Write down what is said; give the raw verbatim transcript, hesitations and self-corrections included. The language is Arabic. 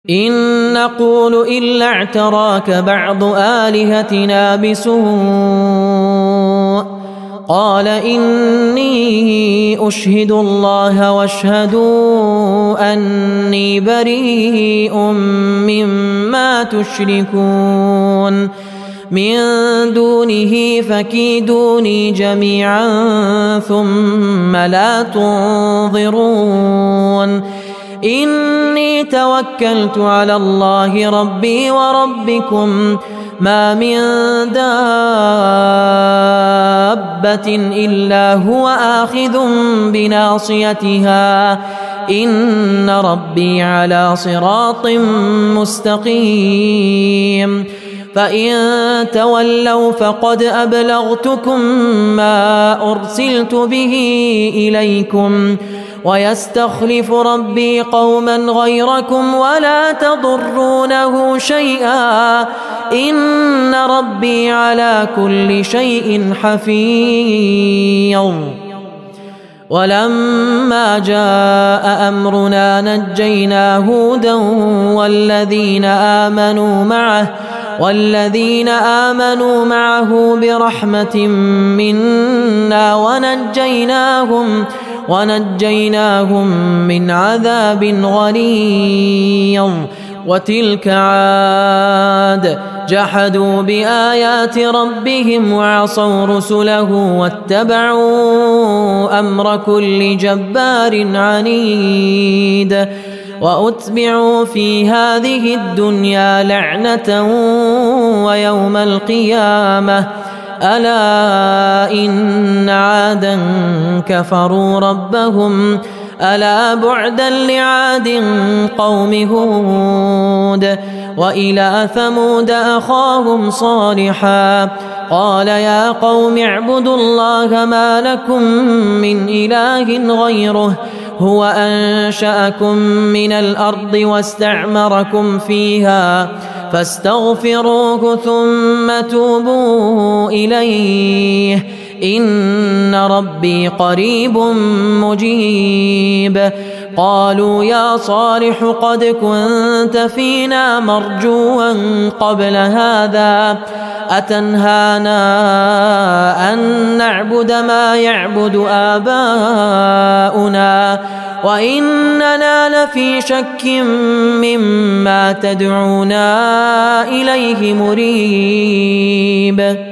إن نقول إلا اعتراك بعض آلهتنا بسوء قال إني أشهد الله واشهدوا أني بريء مما تشركون من دونه فكيدوني جميعا ثم لا تنظرون إني توكلت على الله ربي وربكم ما من دابة إلا هو آخذ بناصيتها إن ربي على صراط مستقيم فإن تولوا فقد أبلغتكم ما أرسلت به إليكم ويستخلف ربي قوما غيركم ولا تضرونه شيئا إن ربي على كل شيء حفيظ ولما جاء أمرنا نجينا هودا والذين آمنوا معه والذين آمنوا معه برحمة منا ونجيناهم ونجيناهم من عذاب غليظ وتلك عاد جحدوا بآيات ربهم وعصوا رسله واتبعوا أمر كل جبار عنيد وأتبعوا في هذه الدنيا لعنة ويوم القيامة ألا إن عادا كفروا ربهم ألا بعدا لعاد قوم هود وإلى ثمود أخاهم صالحا قال يا قوم اعبدوا الله ما لكم من إله غيره هو أنشأكم من الأرض واستعمركم فيها فاستغفروه ثم توبوا إليه إن ربي قريب مجيب قالوا يا صالح قد كنت فينا مرجوا قبل هذا أتنهانا أن نعبد ما يعبد آباؤنا وإننا لفي شك مما تدعونا إليه مريب